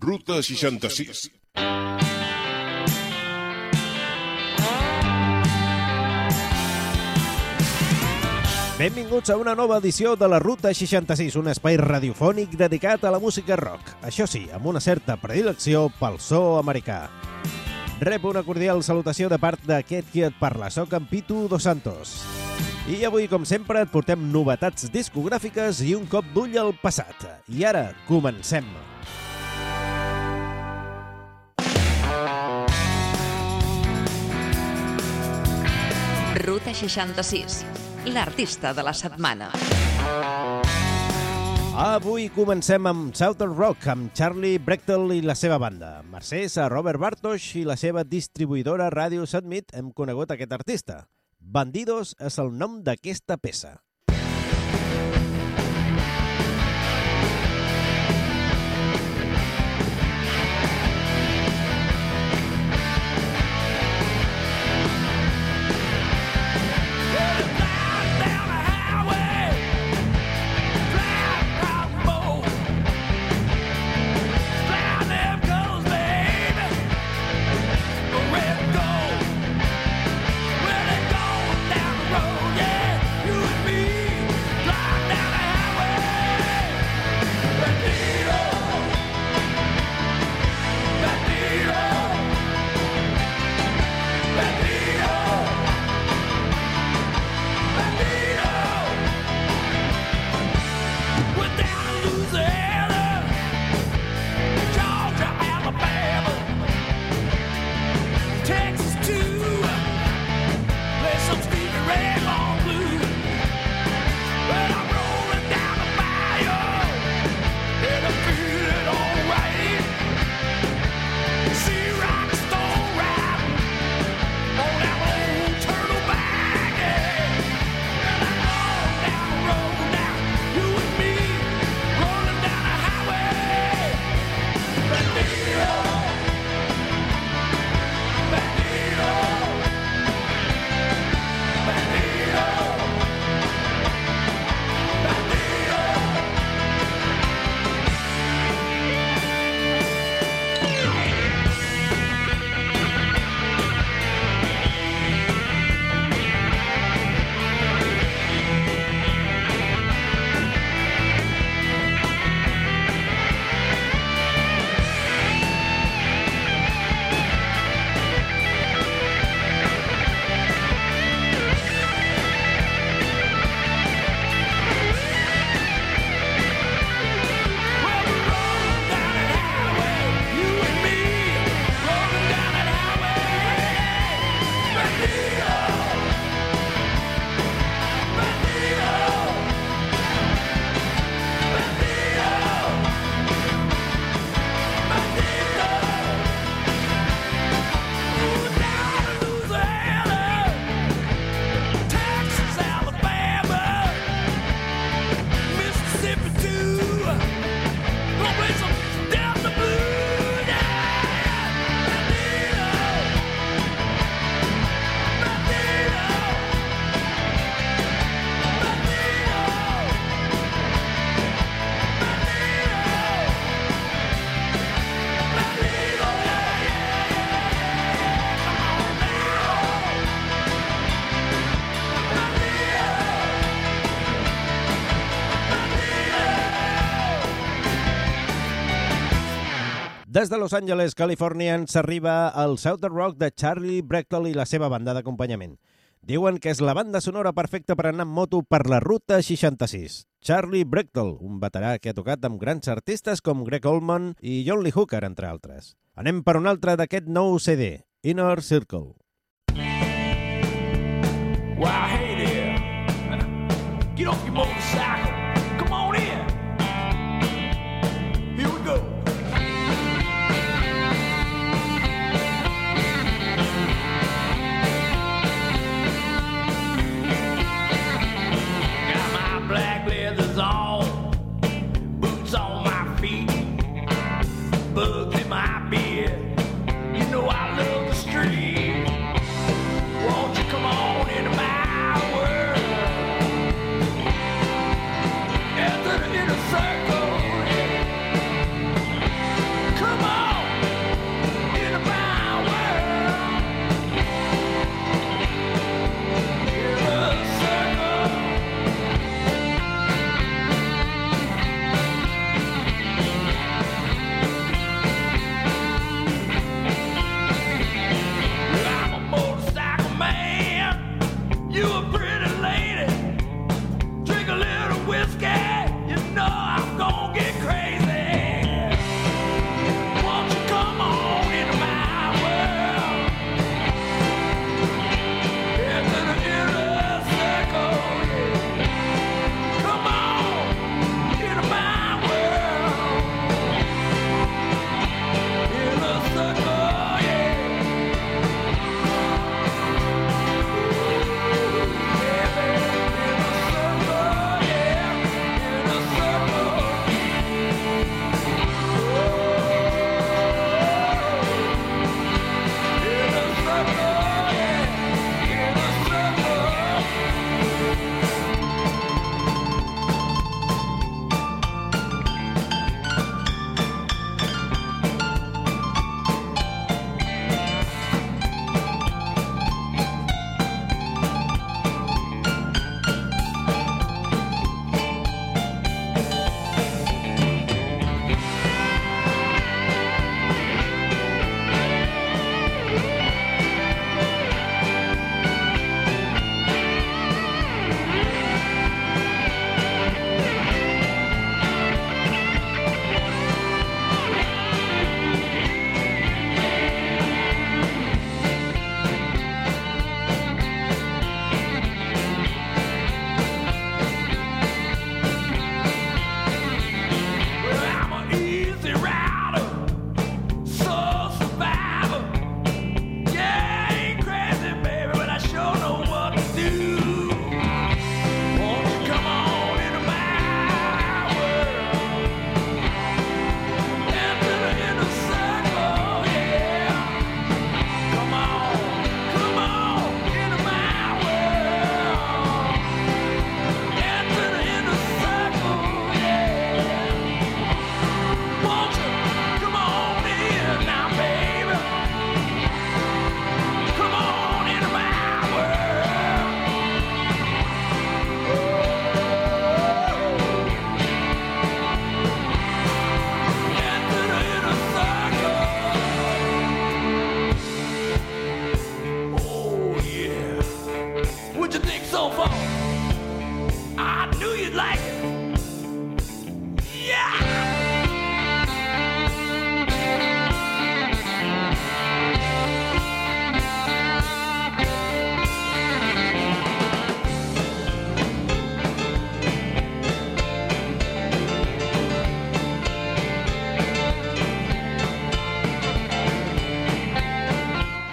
Ruta 66. Benvinguts a una nova edició de la Ruta 66, un espai radiofònic dedicat a la música rock. Això sí, amb una certa predilecció pel so americà. Rep una cordial salutació de part d'aquest qui et parla. Soc en Pitu Dos Santos. I avui, com sempre, et portem novetats discogràfiques i un cop d'ull al passat. I ara, comencem! Ruta 66, l'artista de la setmana. Avui comencem amb Southern Rock, amb Charlie Brechtel i la seva banda. Mercès a Robert Bartosch i la seva distribuïdora Radio Submit hem conegut aquest artista. Bandidos és el nom d'aquesta peça. Des de Los Angeles, Califòrnia, ens arriba el Southern Rock de Charlie Brechtel i la seva banda d'acompanyament. Diuen que és la banda sonora perfecta per anar amb moto per la Ruta 66. Charlie Brechtel, un veterà que ha tocat amb grans artistes com Greg Allman i John Lee Hooker, entre altres. Anem per un altre d'aquest nou CD, Inner Circle. Wow, hey there. Get off your motorcycle. Come on in. Here we go. Got my black leathers on, boots on my feet, bugs in my beard. You know I love the street. Won't you come on into my world? Enter the inner circle. Come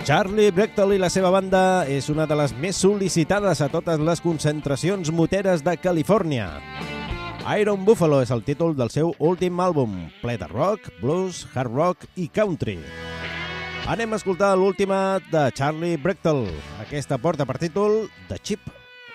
Charlie Brechtel i la seva banda és una de les més sol·licitades a totes les concentracions moteres de Califòrnia. Iron Buffalo és el títol del seu últim àlbum, ple de rock, blues, hard rock i country. Anem a escoltar l'última de Charlie Brechtel. Aquesta porta per títol The Chip.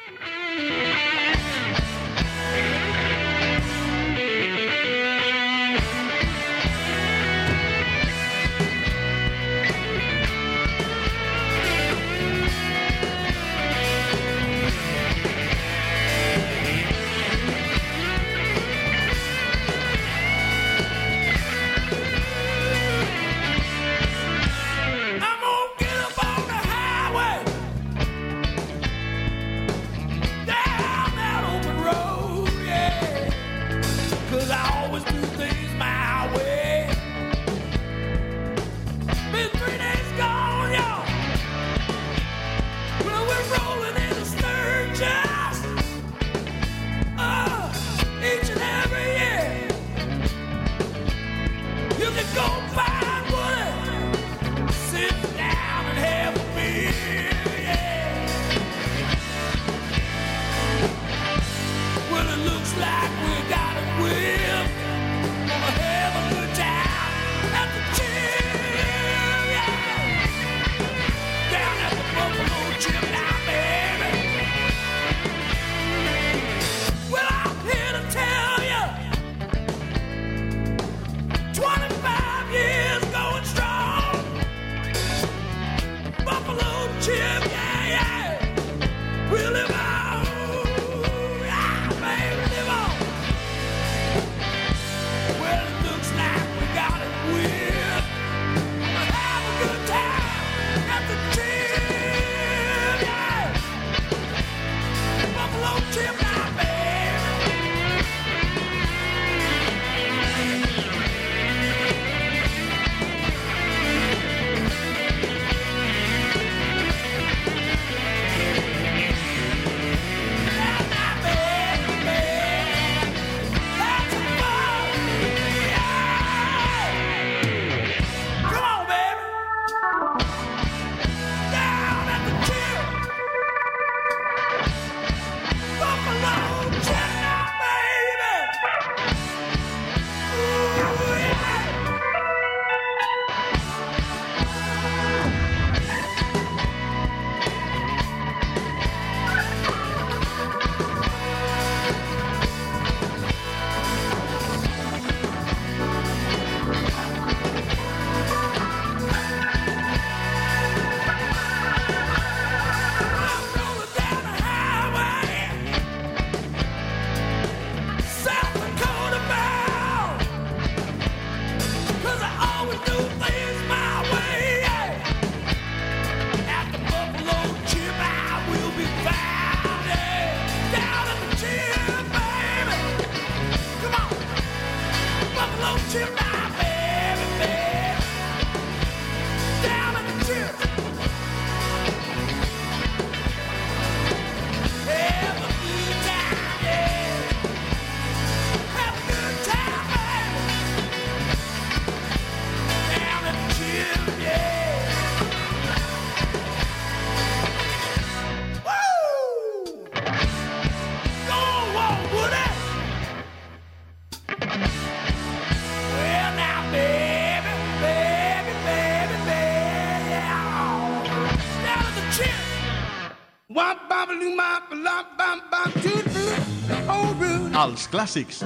Els clàssics.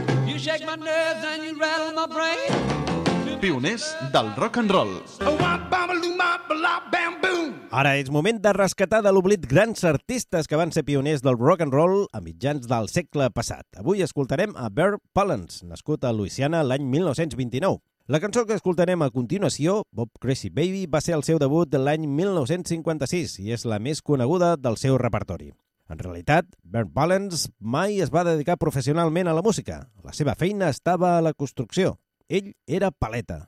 Pioners del rock and roll. Ara és moment de rescatar de l'oblit grans artistes que van ser pioners del rock and roll a mitjans del segle passat. Avui escoltarem a Bert Palance, nascut a Louisiana l'any 1929. La cançó que escoltarem a continuació, Bob Crazy Baby, va ser el seu debut de l'any 1956 i és la més coneguda del seu repertori. En realitat, Bert Palance mai es va dedicar professionalment a la música. La seva feina estava a la construcció. Ell era paleta.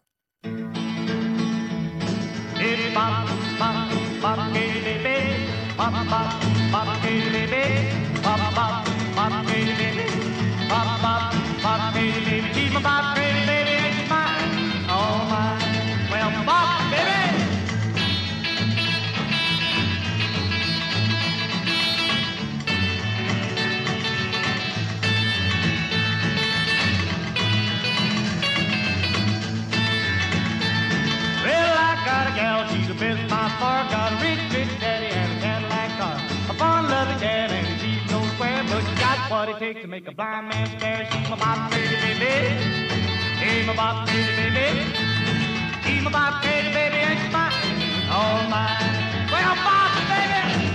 gal, she's the best by far. Got a rich, rich daddy and a Cadillac car. A fun-loving gal and she's no square, but she got what it takes to make a blind man stare. She's my bop pretty baby. Hey, my bop pretty baby. She's my bop pretty baby and she's mine, all mine. Well, bop baby.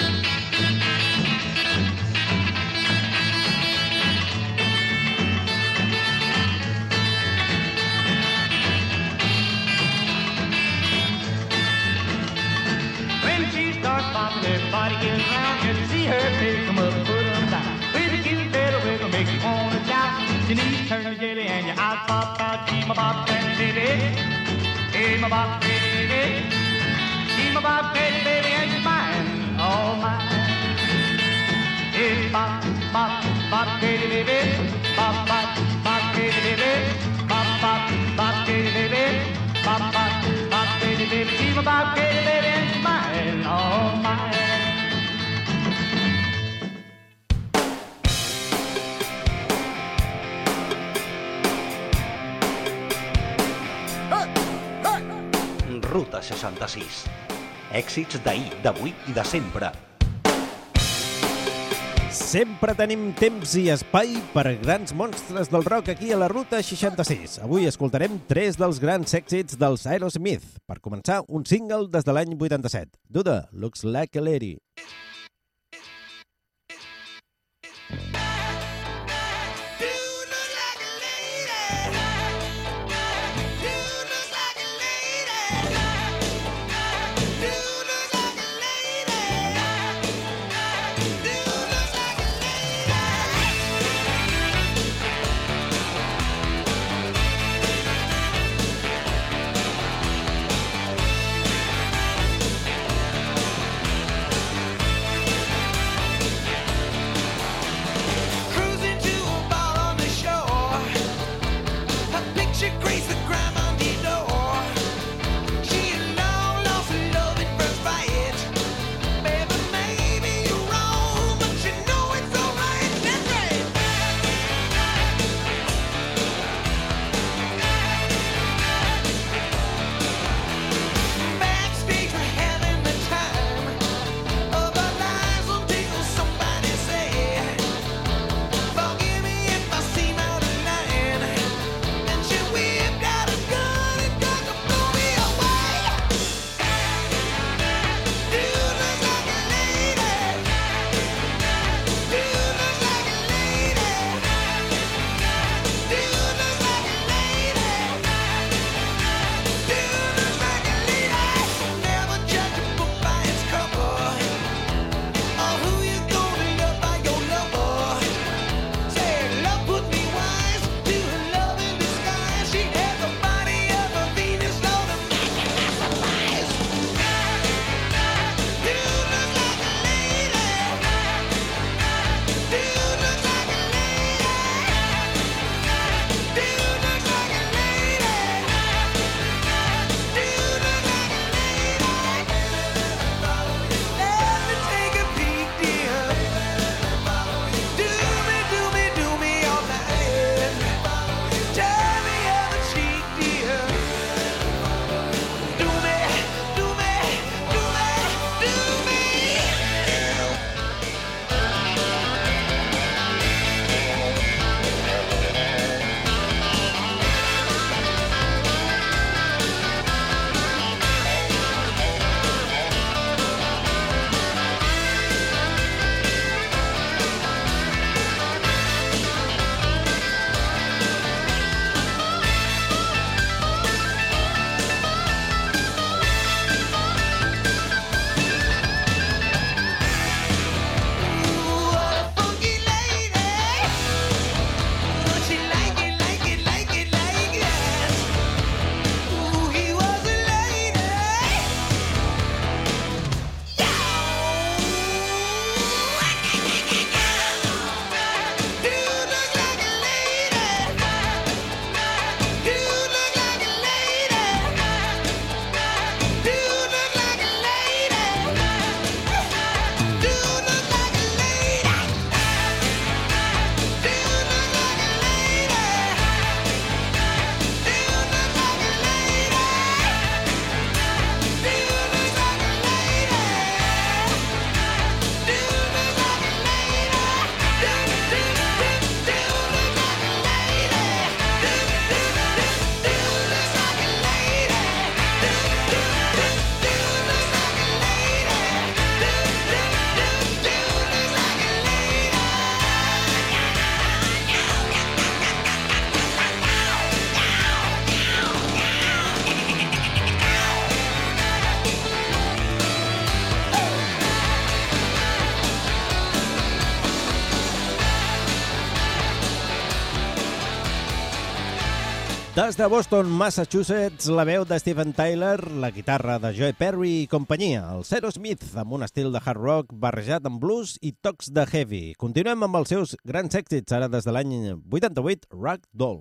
Everybody gets around just to see her face come up and put them down. With a cute little wiggle makes you wanna shout. Your knees turn to jelly and your eyes pop out. She's my bop pretty baby. Hey, my bop pretty baby. She's my bop pretty baby and she's mine, all mine. Hey, bop, bop, bop pretty baby. Bop, bop, bop pretty baby. Bop, bop, bop pretty baby. Bop, bop, bop pretty baby. She's my bop pretty baby and she's mine, all mine. Ruta 66. Èxits d'ahir, d'avui i de sempre. Sempre tenim temps i espai per grans monstres del rock aquí a la Ruta 66. Avui escoltarem 3 dels grans èxits dels Aerosmith. Per començar, un single des de l'any 87. Duda, Looks Like a Lady. Des de Boston, Massachusetts, la veu de Steven Tyler, la guitarra de Joe Perry i companyia, el Aerosmith, amb un estil de hard rock barrejat amb blues i tocs de heavy. Continuem amb els seus grans èxits, ara des de l'any 88, Ragdoll.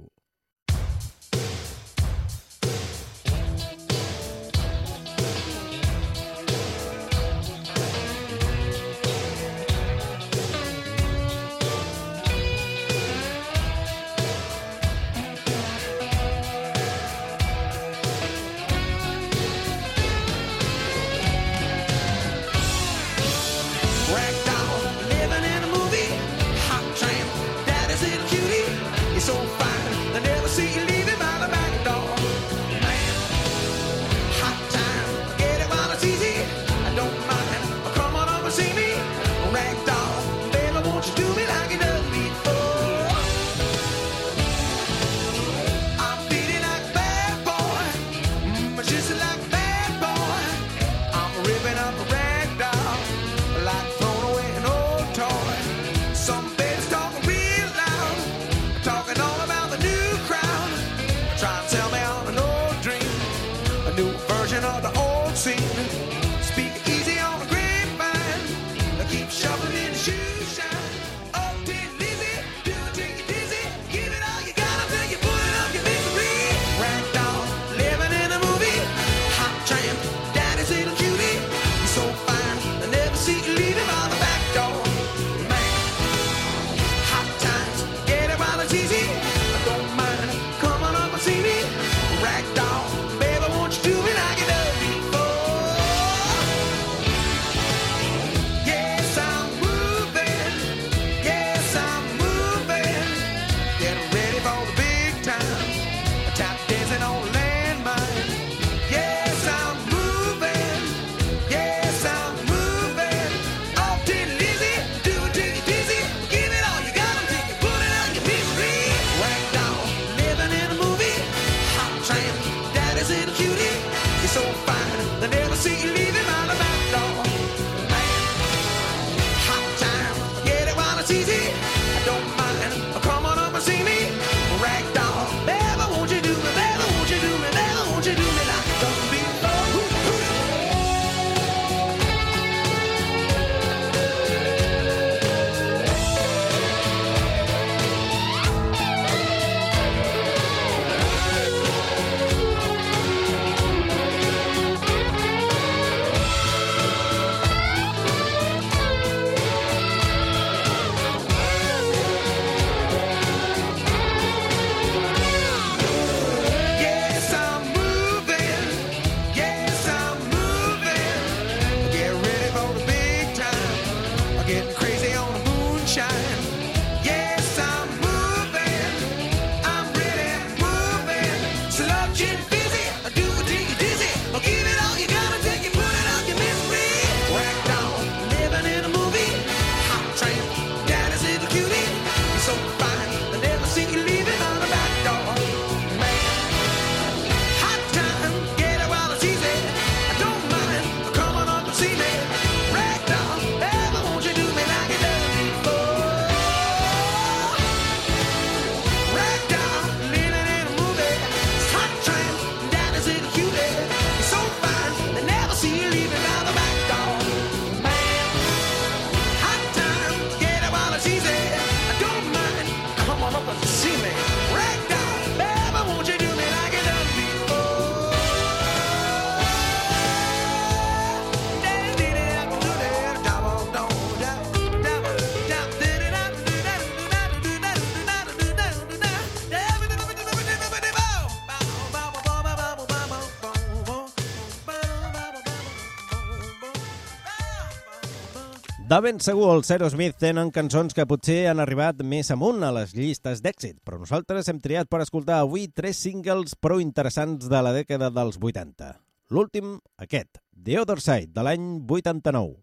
De ben segur, els Aerosmith tenen cançons que potser han arribat més amunt a les llistes d'èxit, però nosaltres hem triat per escoltar avui 3 singles prou interessants de la dècada dels 80. L'últim, aquest, The Other Side, de l'any 89.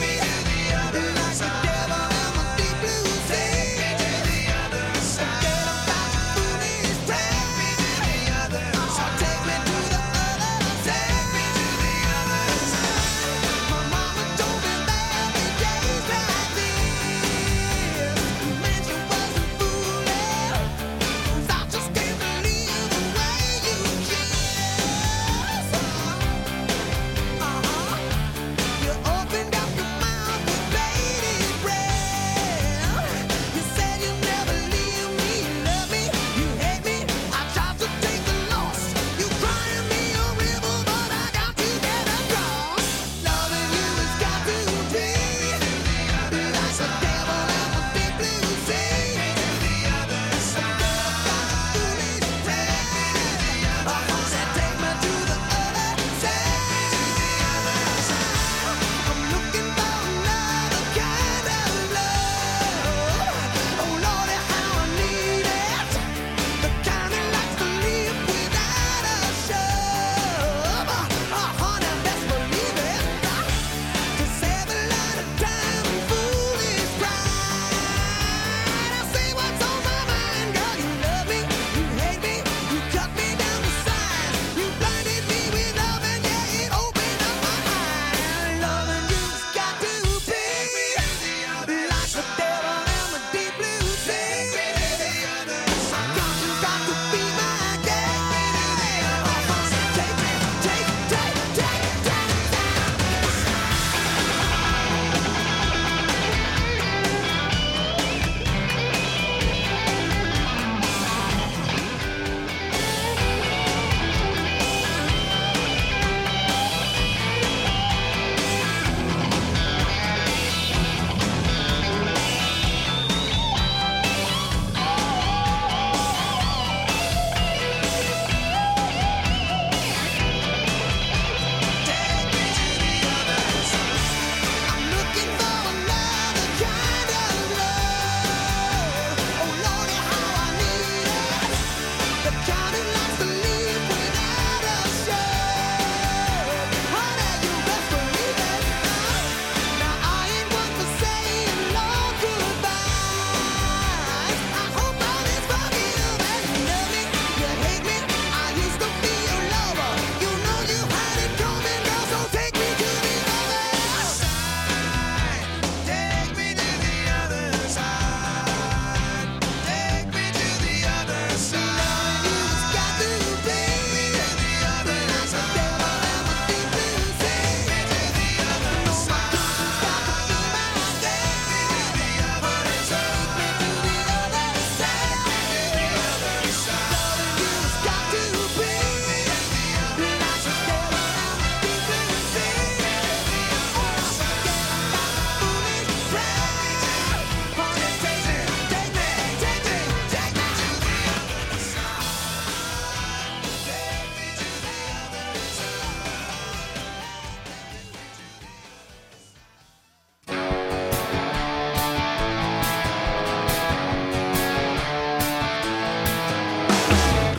Take me to the other side.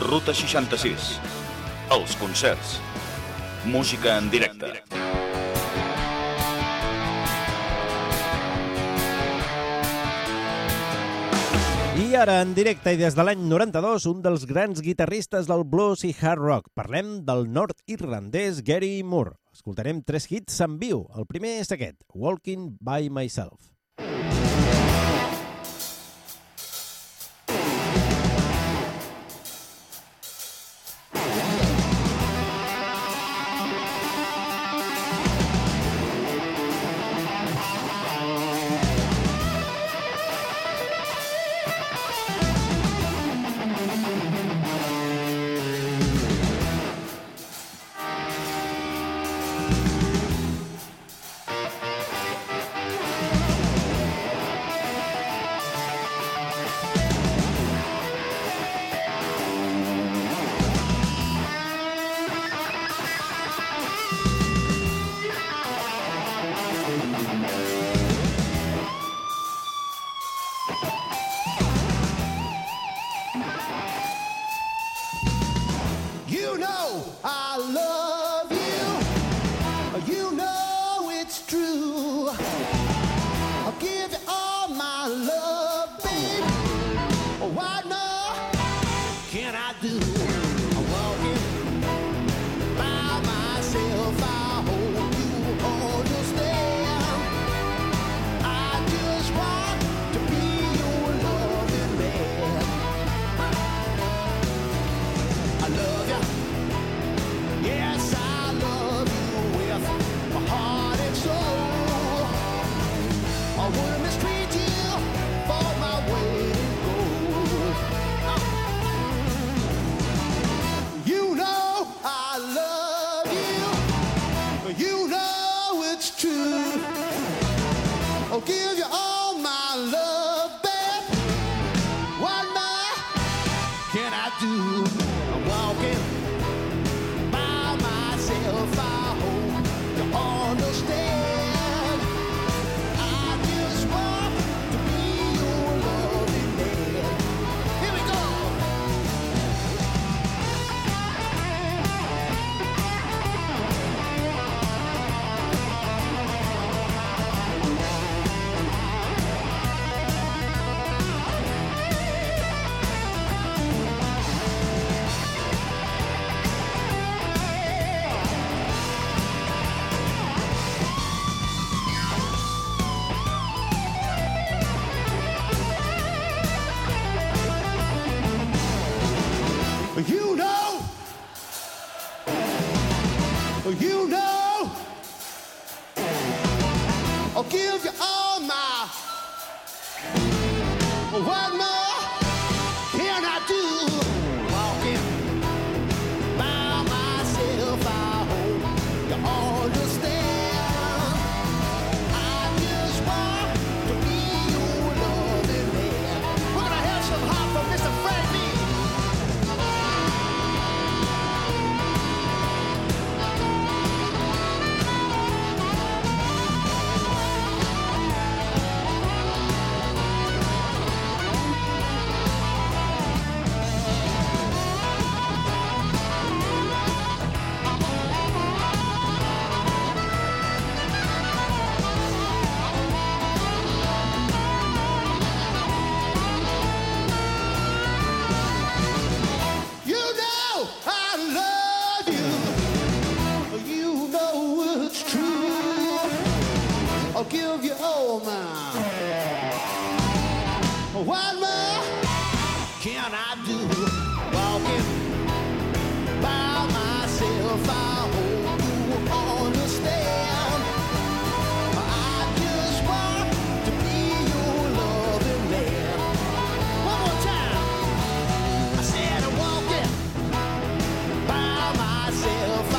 Ruta 66. Els concerts. Música en directe. I ara, en directe i des de l'any 92, un dels grans guitarristes del blues i hard rock. Parlem del nord-irlandès Gary Moore. Escoltarem 3 hits en viu. El primer és aquest, Walking by Myself.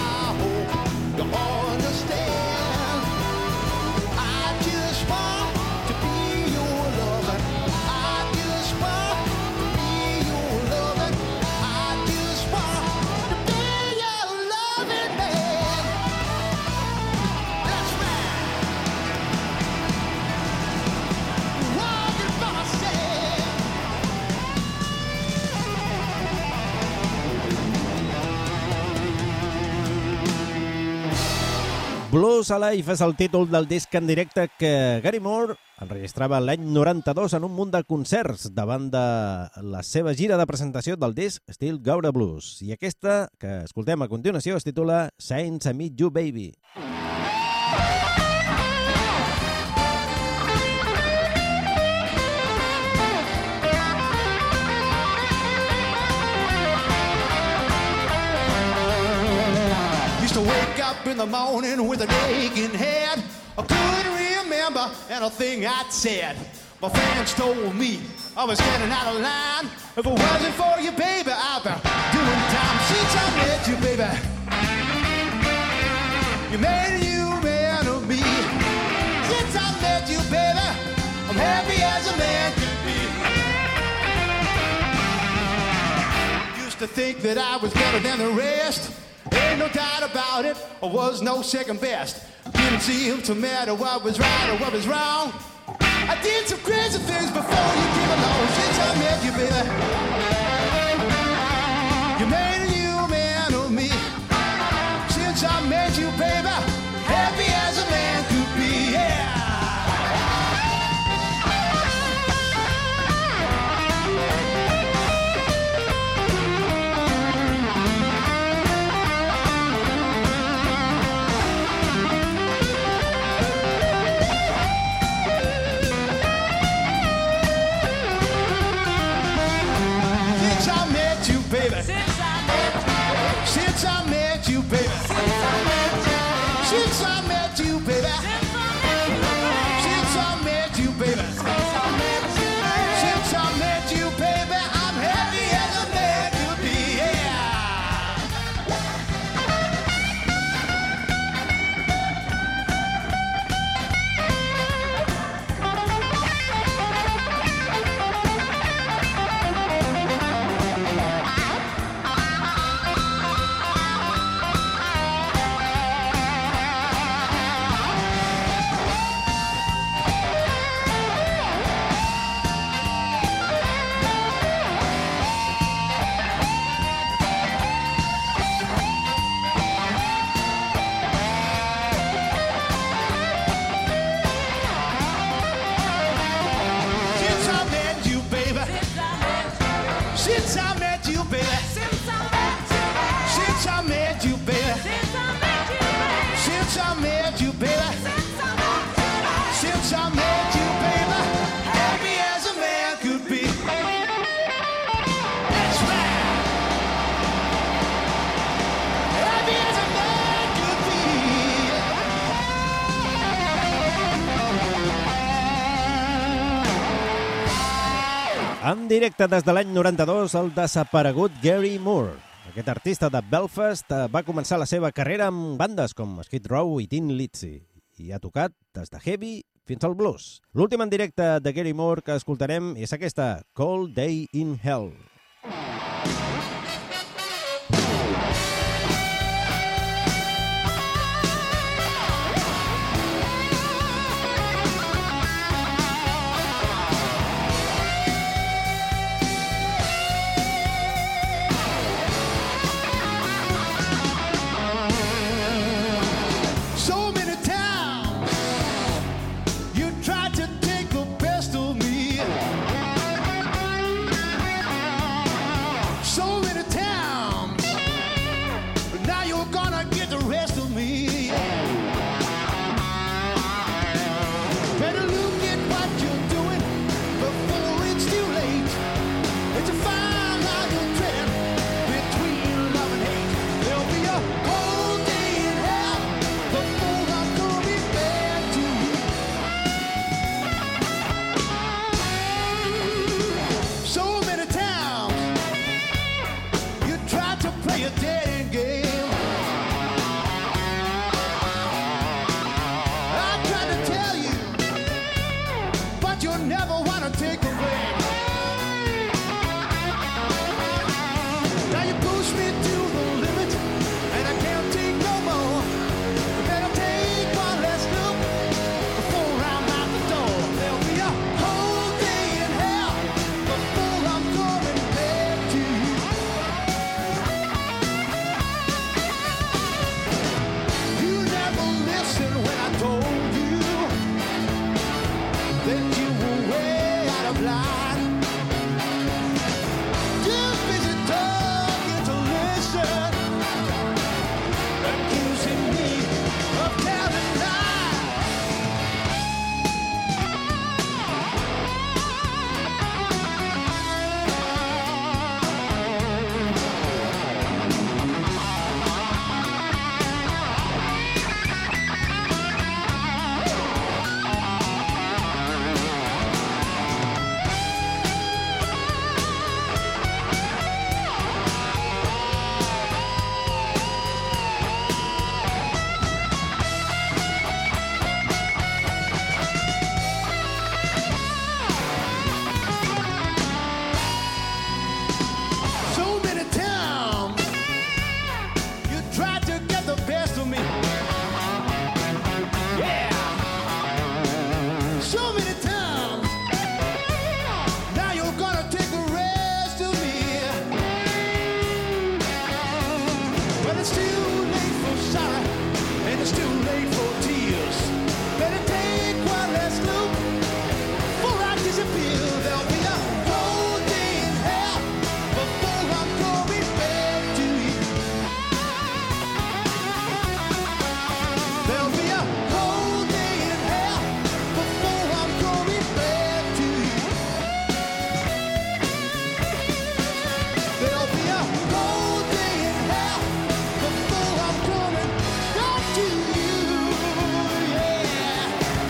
Understand? I just want Blues Alive és el títol del disc en directe que Gary Moore enregistrava l'any 92 en un munt de concerts davant de la seva gira de presentació del disc Still Gouda Blues. I aquesta, que escoltem a continuació, es titula Since I Met You Baby. To wake up in the morning with an aching head. I couldn't remember anything I'd said. My friends told me I was getting out of line. If it wasn't for you, baby, I'd be doing time. Since I met you, baby, you made a new man of me. Since I met you, baby, I'm happy as a man can be. Used to think that I was better than the rest. Ain't no doubt about it, I was no second best. Didn't seem to matter what was right or what was wrong. I did some crazy things before you came along. Since I met you, baby, you made a new man of me. Since I met you, baby, happy as a man could be, yeah. Baby. Since I met you, baby. Since I met you, baby. Since I met you, baby. Since I met you, baby, I'm happy as a man could be, Since I met you, baby. Since I met you, baby. Since I met you, baby. Since I met you, baby. Happy as a man could be. That's right. Happy as a man could be. En directe des de l'any 92, el desaparegut Gary Moore. Aquest artista de Belfast va començar la seva carrera amb bandes com Skid Row i Thin Lizzy i ha tocat des de heavy fins al blues. L'últim en directe de Gary Moore que escoltarem és aquesta, Cold Day in Hell. But it's too late for sorrow, and it's too late for tears. Better take one last look before I disappear. There'll be a cold day in hell before I'm coming back to you. There'll be a cold day in hell before I'm coming back to you. There'll be a cold day in hell before I'm coming back to you. Yeah.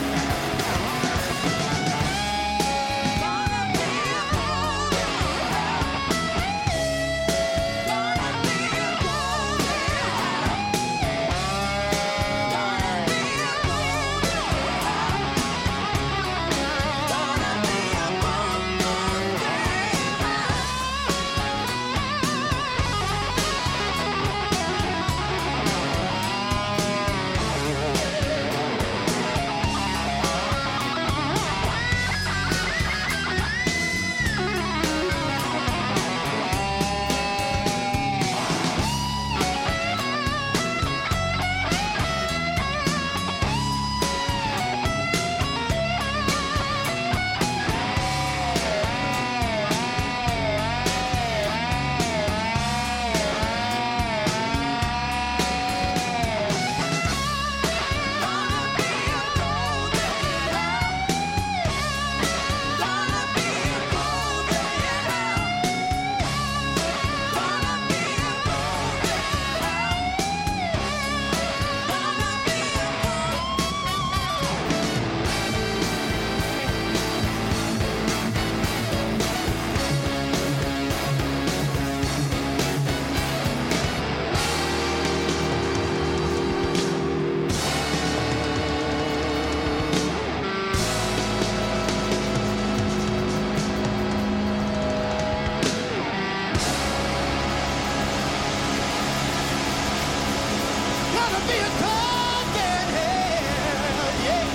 Gonna be a cold day in hell, yeah.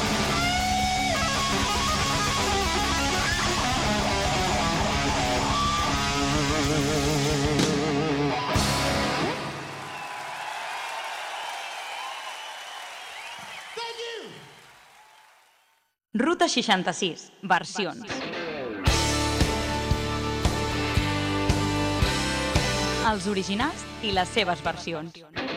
Thank you. Ruta 66, versions. Els originals i les seves versions.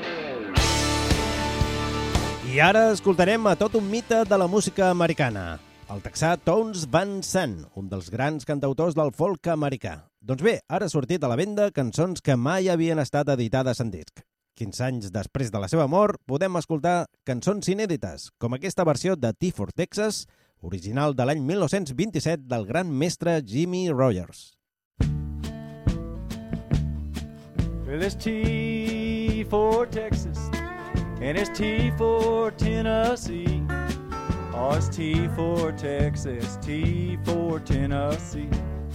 I ara escoltarem a tot un mite de la música americana, el texà Townes Van Sant, un dels grans cantautors del folk americà. Doncs bé, ara ha sortit a la venda cançons que mai havien estat editades en disc. 15 anys després de la seva mort, podem escoltar cançons inèdites, com aquesta versió de Tea for Texas, original de l'any 1927 del gran mestre Jimmy Rogers. Well, it's T for Texas, and it's T for Tennessee. Oh, it's T for Texas, T for Tennessee.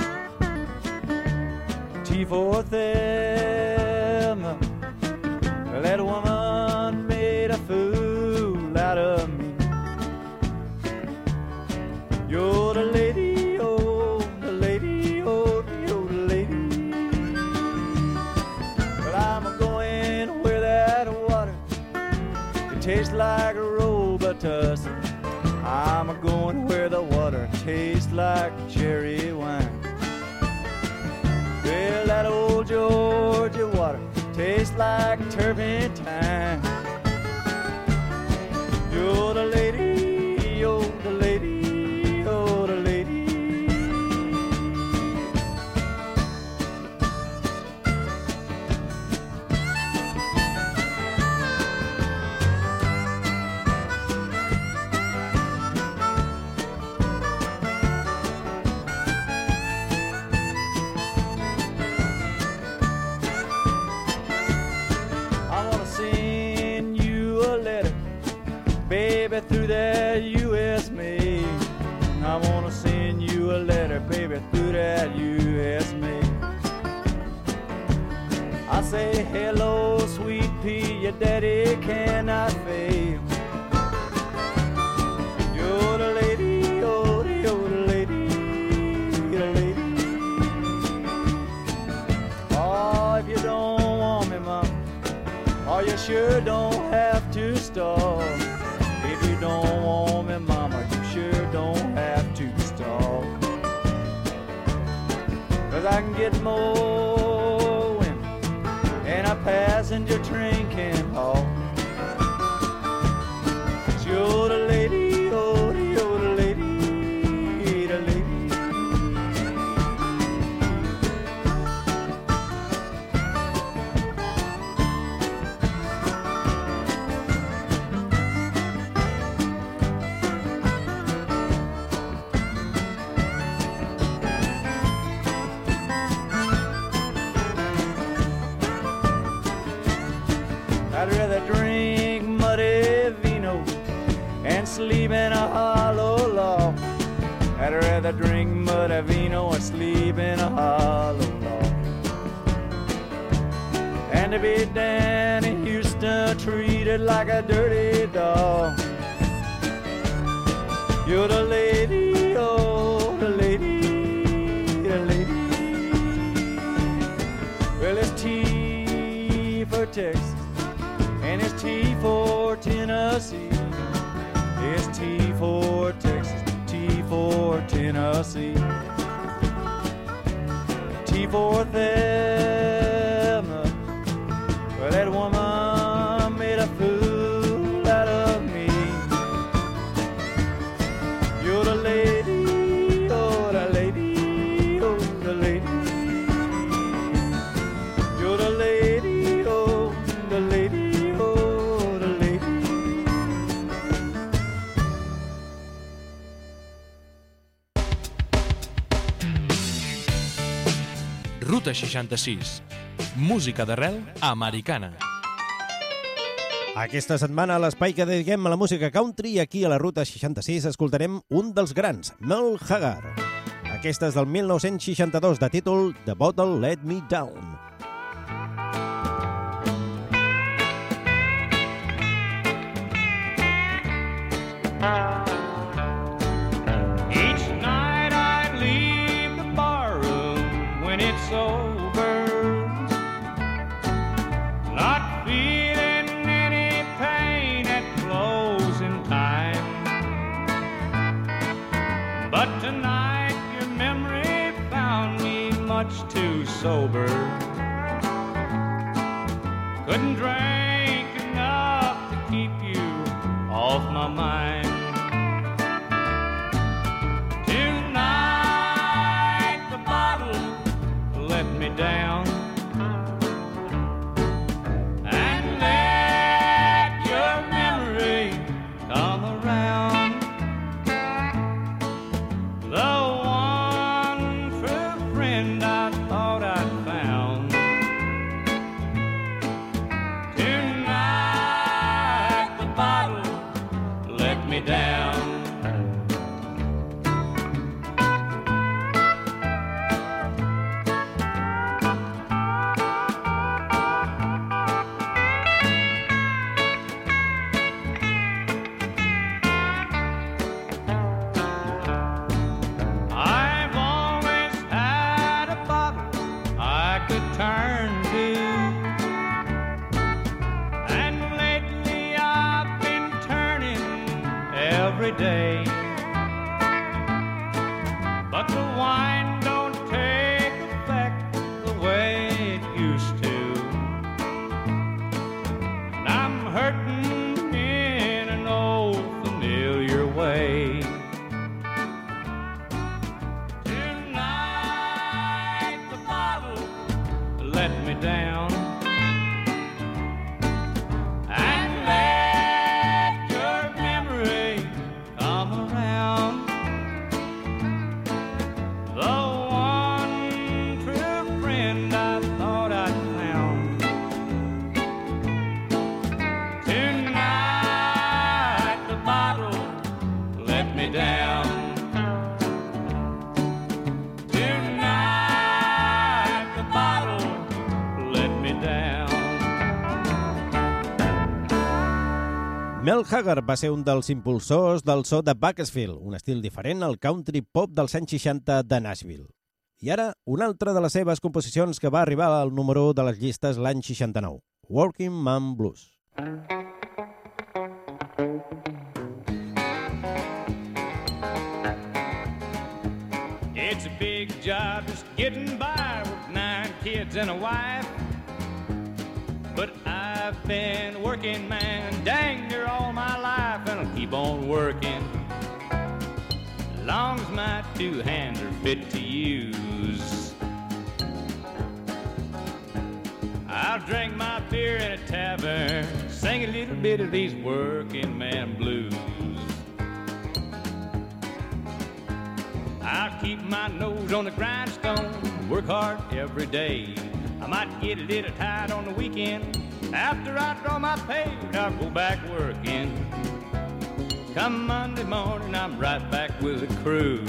T for Thelma. Well, that woman made a fool out of me. You're the lady, oh, the lady, oh, you're the lady. Well, I'm a-going where that water, it tastes like Robitussin. I'm a-going where the water tastes like cherry wine. Well, that old Georgia water tastes like turpentine. You're the lady, oh, the lady, oh, the lady. Baby, through that U.S. mail, I wanna send you a letter, baby, through that U.S. mail. I say, hello, sweet pea, your daddy cannot fail. You're the lady, oh, you're the lady, the lady. Oh, if you don't want me, mom, Oh, you sure don't have to stall. If you don't want me, mama, you sure don't have to stall. 'Cause I can get more women in a passenger train can haul. You're the lady, oh, you're the lady, the lady. I'd rather drink muddy vino and sleep in a hollow log. I'd rather drink muddy vino and sleep in a hollow log. And to be down in Houston treated like a dirty dog. You're the lady, oh, the lady, the lady. Well, it's T for Texas, and it's T for Tennessee. It's T for Texas, T for Tennessee. T for Thelma. Well, that woman made a fool out of me. You're the lady, oh, the lady, oh, the lady. You're the lady, oh, the lady, oh, the lady. Ruta 66. Música d'arrel americana. Aquesta setmana a l'espai que dediquem a la música country, aquí a la Ruta 66 escoltarem un dels grans, Merle Haggard. Aquesta és del 1962, de títol The Bottle Let Me Down. Each night I leave the barroom when it's over, not feeling any pain at closing time. But tonight your memory found me much too sober. Couldn't drink enough to keep you off my mind. Tonight the bottle let me down, and let your memory come around. The one true friend I thought I'd found. Tonight the bottle let me down. I've always had a bottle I could turn to, and lately I've been turning every day. But the wine don't take effect the way it used to, and I'm hurting in an old familiar way. Tonight the bottle let me down, and let your memory come around. The one true friend I thought I'd found. Tonight the bottle let me down. Tonight the bottle let me down. Merle Haggard va ser un dels impulsors del so de Bakersfield, un estil diferent al country pop dels anys 60 de Nashville. I ara, una altra de les seves composicions que va arribar al número 1 de les llistes l'any 69. Working Man Blues. It's a big job just getting by with 9 kids and a wife. But I've been a working man dang near all my life, and I'll keep on working as long as my 2 hands are fit to use. I'll drink my beer in a tavern, sing a little bit of these working man blues. I'll keep my nose on the grindstone, work hard every day. I might get a little tired on the weekend. After I draw my pay, I'll go back working. Come Monday morning, I'm right back with the crew.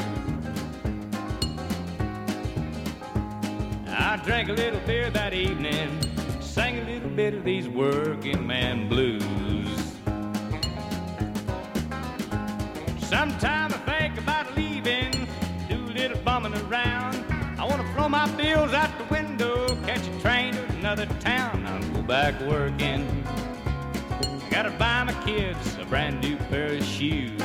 I drank a little beer that evening, sang a little bit of these working man blues. Sometime I think about leaving, do a little bumming around. I want to throw my bills out the window, catch a train to another town. I'll go back working. Gotta buy my kids a brand new pair of shoes.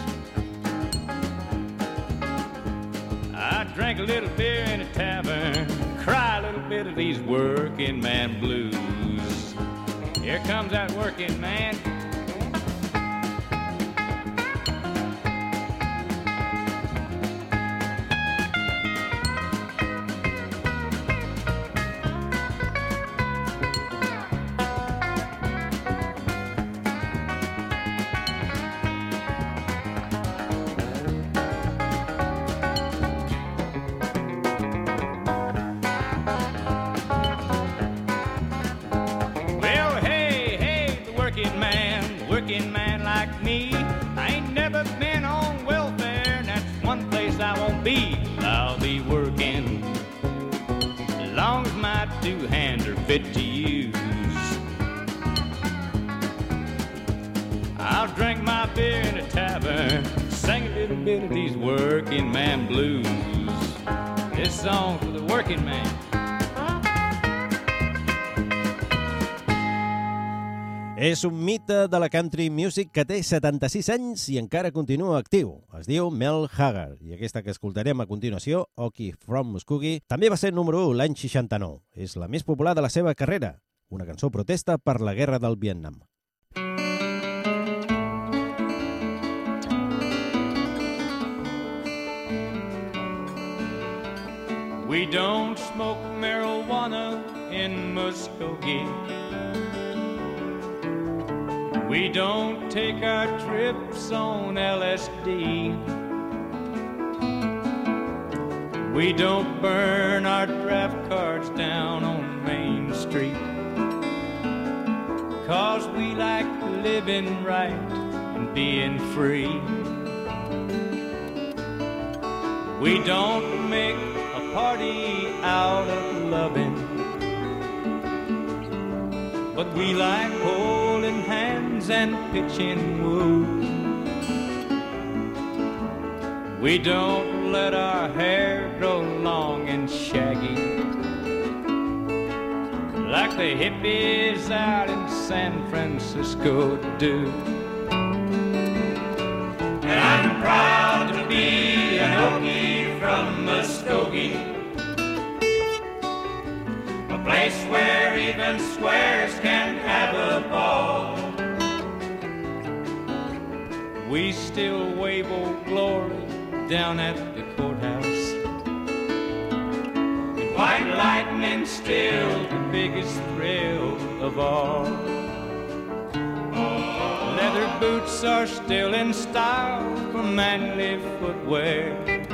I drank a little beer in a tavern, cry a little bit of these working man blues. Here comes that working man. Working man like me, I ain't never been on welfare, and that's one place I won't be. I'll be working as long as my 2 hands are fit to use. I'll drink my beer in a tavern, sing a little bit of these working man blues. This song's for the working man. És un mite de la country music que té 76 anys i encara continua actiu. Es diu Mel Haggard i aquesta que escoltarem a continuació, Okie from Muskogee, també va ser número 1 l'any 69. És la més popular de la seva carrera, una cançó protesta per la guerra del Vietnam. We don't smoke marijuana in Muskogee. We don't take our trips on LSD. We don't burn our draft cards down on Main Street. 'Cause we like living right and being free. We don't make a party out of loving, but we like holding hands and pitching woo. We don't let our hair grow long and shaggy like the hippies out in San Francisco do. And I'm proud to be an Okie from Muskogee, a place where even squares can have a ball. We still wave Old Glory down at the courthouse, and white lightning's still the biggest thrill of all. Leather boots are still in style for manly footwear.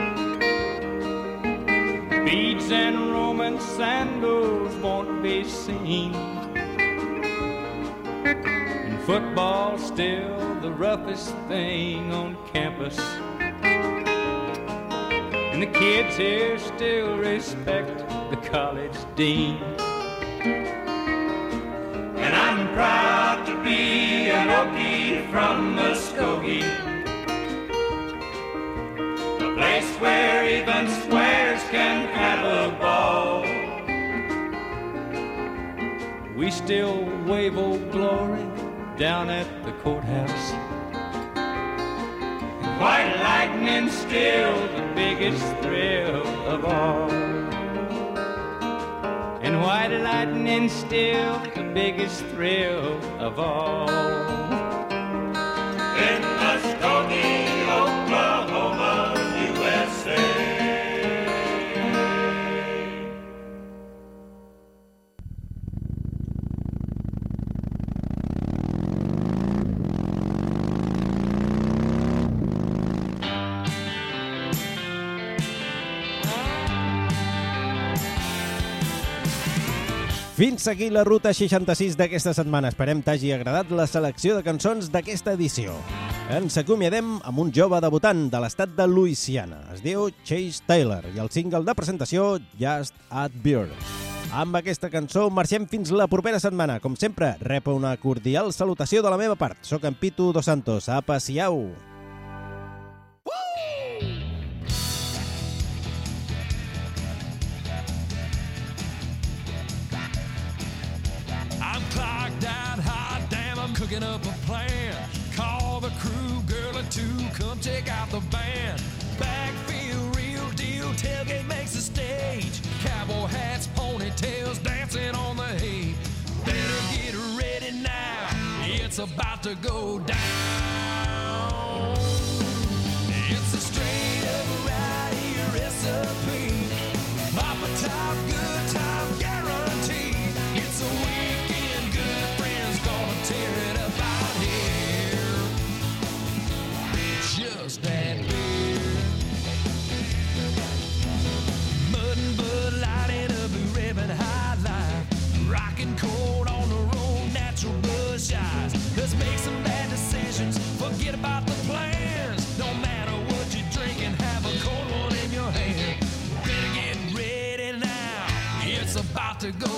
Beads and Roman sandals won't be seen, and football's still the roughest thing on campus. And the kids here still respect the college dean. And I'm proud to be an Okie from Muskogee, a place where even squares can have a ball. We still wave Old Glory down at the courthouse. And white lightning's still the biggest thrill of all. And white lightning's still the biggest thrill of all. In Muskogee, Oklahoma, USA. Fins aquí la Ruta 66 d'aquesta setmana. Esperem t'hagi agradat la selecció de cançons d'aquesta edició. Ens acomiadem amb un jove debutant de l'estat de Louisiana. Es diu Chase Taylor i el single de presentació Just Add Beer. Amb aquesta cançó marxem fins la propera setmana. Com sempre, rep una cordial salutació de la meva part. Soc en Pitu Dos Santos. Apa, siau! I'm clocked out, hot damn, I'm cooking up a plan. Call the crew, girl or two, come check out the band. Backfield, real deal, tailgate makes the stage. Cowboy hats, ponytails, dancing on the hay. Better get ready now, it's about to go down. It's a straight up right here recipe. Papa top, good time guarantee. It's a weekend, good friends gonna tear it up out here. Just that beer. Mud and Bud Light in a Blue Ribbon High Life. Rockin' cold on the road, natural bush eyes. Let's make some bad decisions, forget about the plans. No matter what you're drinking, have a cold one in your hand. Better get ready now, it's about to go